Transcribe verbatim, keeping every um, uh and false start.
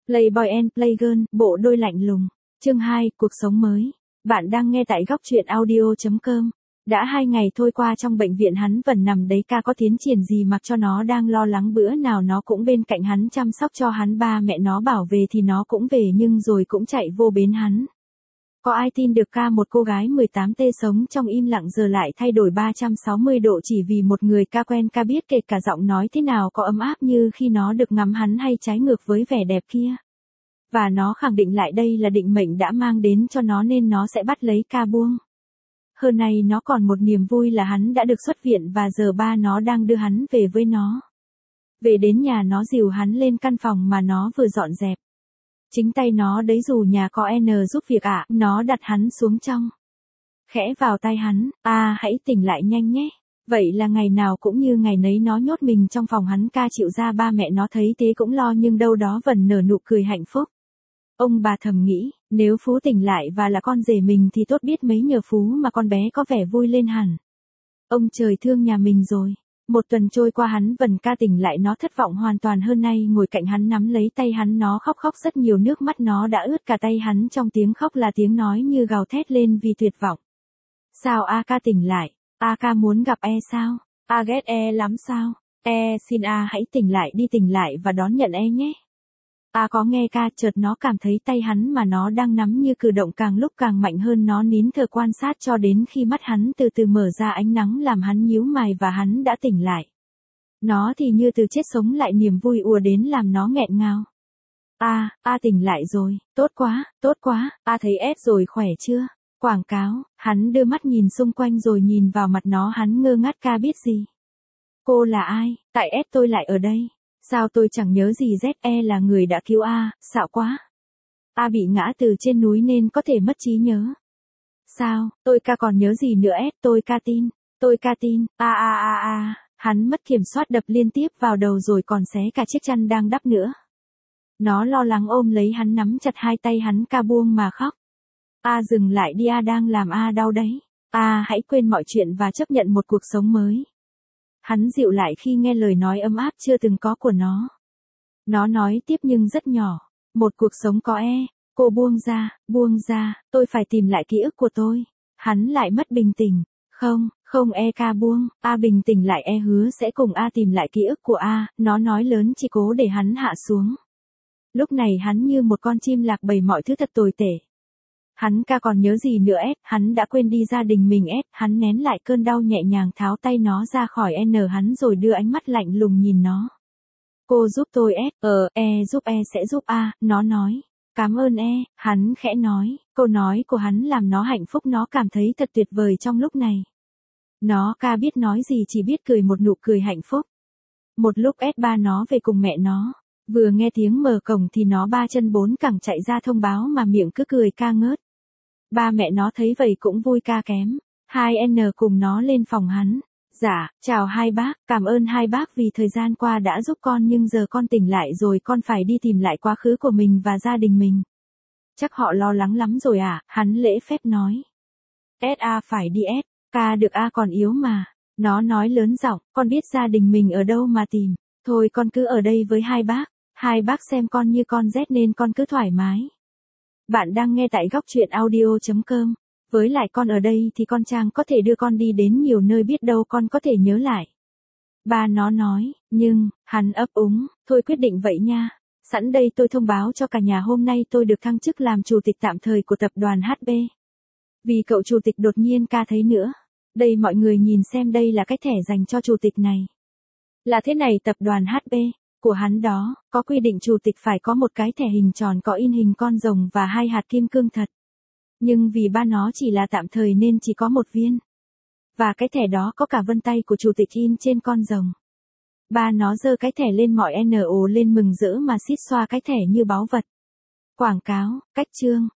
Playboy and Playgirl, bộ đôi lạnh lùng. Chương hai, cuộc sống mới. Bạn đang nghe tại góc truyện audio chấm com. Đã hai ngày thôi qua trong bệnh viện hắn vẫn nằm đấy, ca có tiến triển gì mặc cho nó đang lo lắng, bữa nào nó cũng bên cạnh hắn chăm sóc cho hắn, ba mẹ nó bảo về thì nó cũng về nhưng rồi cũng chạy vô bến hắn. Có ai tin được ca, một cô gái mười tám tuổi sống trong im lặng giờ lại thay đổi ba trăm sáu mươi độ chỉ vì một người ca quen. Ca biết kể cả giọng nói thế nào có ấm áp như khi nó được ngắm hắn hay trái ngược với vẻ đẹp kia. Và nó khẳng định lại đây là định mệnh đã mang đến cho nó nên nó sẽ bắt lấy ca buông. Hơn này nó còn một niềm vui là hắn đã được xuất viện và giờ ba nó đang đưa hắn về với nó. Về đến nhà nó dìu hắn lên căn phòng mà nó vừa dọn dẹp. Chính tay nó đấy, dù nhà có N giúp việc ạ, à, nó đặt hắn xuống trong. Khẽ vào tay hắn, à hãy tỉnh lại nhanh nhé. Vậy là ngày nào cũng như ngày nấy nó nhốt mình trong phòng hắn. Ca chịu ra, ba mẹ nó thấy thế cũng lo nhưng đâu đó vẫn nở nụ cười hạnh phúc. Ông bà thầm nghĩ, nếu Phú tỉnh lại và là con rể mình thì tốt biết mấy, nhờ Phú mà con bé có vẻ vui lên hẳn. Ông trời thương nhà mình rồi. Một tuần trôi qua hắn vẫn ca tỉnh lại, nó thất vọng hoàn toàn. Hơn nay ngồi cạnh hắn nắm lấy tay hắn, nó khóc khóc rất nhiều, nước mắt nó đã ướt cả tay hắn. Trong tiếng khóc là tiếng nói như gào thét lên vì tuyệt vọng. Sao a ca tỉnh lại? A ca muốn gặp e sao? A ghét e lắm sao? E xin a hãy tỉnh lại đi, tỉnh lại và đón nhận e nhé. A có nghe ca. Chợt nó cảm thấy tay hắn mà nó đang nắm như cử động càng lúc càng mạnh hơn. Nó nín thở quan sát cho đến khi mắt hắn từ từ mở ra, ánh nắng làm hắn nhíu mày và hắn đã tỉnh lại. Nó thì như từ chết sống lại, niềm vui ùa đến làm nó nghẹn ngào. A, A tỉnh lại rồi, tốt quá, tốt quá, A thấy ép rồi, khỏe chưa? Quảng cáo. Hắn đưa mắt nhìn xung quanh rồi nhìn vào mặt nó, hắn ngơ ngác. Ca biết gì? Cô là ai? Tại ép tôi lại ở đây? Sao tôi chẳng nhớ gì? Ze là người đã cứu A, xạo quá. A bị ngã từ trên núi nên có thể mất trí nhớ. Sao, tôi ca còn nhớ gì nữa? S tôi ca tin, tôi ca tin, a a a a, hắn mất kiểm soát đập liên tiếp vào đầu rồi còn xé cả chiếc chăn đang đắp nữa. Nó lo lắng ôm lấy hắn, nắm chặt hai tay hắn. Ca buông mà khóc. A dừng lại đi, A đang làm A đau đấy. A hãy quên mọi chuyện và chấp nhận một cuộc sống mới. Hắn dịu lại khi nghe lời nói ấm áp chưa từng có của nó. Nó nói tiếp nhưng rất nhỏ. Một cuộc sống có e. Cô buông ra, buông ra, tôi phải tìm lại ký ức của tôi. Hắn lại mất bình tĩnh. Không, không e ca buông. A bình tĩnh lại, e hứa sẽ cùng A tìm lại ký ức của A. Nó nói lớn chỉ cố để hắn hạ xuống. Lúc này hắn như một con chim lạc bầy, mọi thứ thật tồi tệ. Hắn ca còn nhớ gì nữa? S hắn đã quên đi gia đình mình. S hắn nén lại cơn đau, nhẹ nhàng tháo tay nó ra khỏi N hắn rồi đưa ánh mắt lạnh lùng nhìn nó. Cô giúp tôi. S ờ e giúp e sẽ giúp A, nó nói. Cảm ơn e, hắn khẽ nói. Câu nói của hắn làm nó hạnh phúc, nó cảm thấy thật tuyệt vời trong lúc này. Nó ca biết nói gì, chỉ biết cười một nụ cười hạnh phúc. Một lúc S ba nó về cùng mẹ nó. Vừa nghe tiếng mở cổng thì nó ba chân bốn cẳng chạy ra thông báo mà miệng cứ cười ca ngớt. Ba mẹ nó thấy vậy cũng vui, ca kém. Hai N cùng nó lên phòng hắn. Dạ, chào hai bác, cảm ơn hai bác vì thời gian qua đã giúp con, nhưng giờ con tỉnh lại rồi, con phải đi tìm lại quá khứ của mình và gia đình mình. Chắc họ lo lắng lắm rồi à? Hắn lễ phép nói. S A phải đi. S ca được A còn yếu mà. Nó nói lớn giọng, con biết gia đình mình ở đâu mà tìm. Thôi con cứ ở đây với hai bác. Hai bác xem con như con Z nên con cứ thoải mái. Bạn đang nghe tại góc truyện audio chấm com. Với lại con ở đây thì con Trang có thể đưa con đi đến nhiều nơi, biết đâu con có thể nhớ lại. Ba nó nói, nhưng, hắn ấp úng, thôi quyết định vậy nha. Sẵn đây tôi thông báo cho cả nhà, hôm nay tôi được thăng chức làm chủ tịch tạm thời của tập đoàn hát bê. Vì cậu chủ tịch đột nhiên ca thấy nữa. Đây mọi người nhìn xem, đây là cái thẻ dành cho chủ tịch này. Là thế này, tập đoàn hát bê của hắn đó, có quy định chủ tịch phải có một cái thẻ hình tròn có in hình con rồng và hai hạt kim cương thật. Nhưng vì ba nó chỉ là tạm thời nên chỉ có một viên. Và cái thẻ đó có cả vân tay của chủ tịch in trên con rồng. Ba nó giơ cái thẻ lên, mọi N ồ lên mừng rỡ mà xít xoa cái thẻ như báu vật. Quảng cáo, cách chương.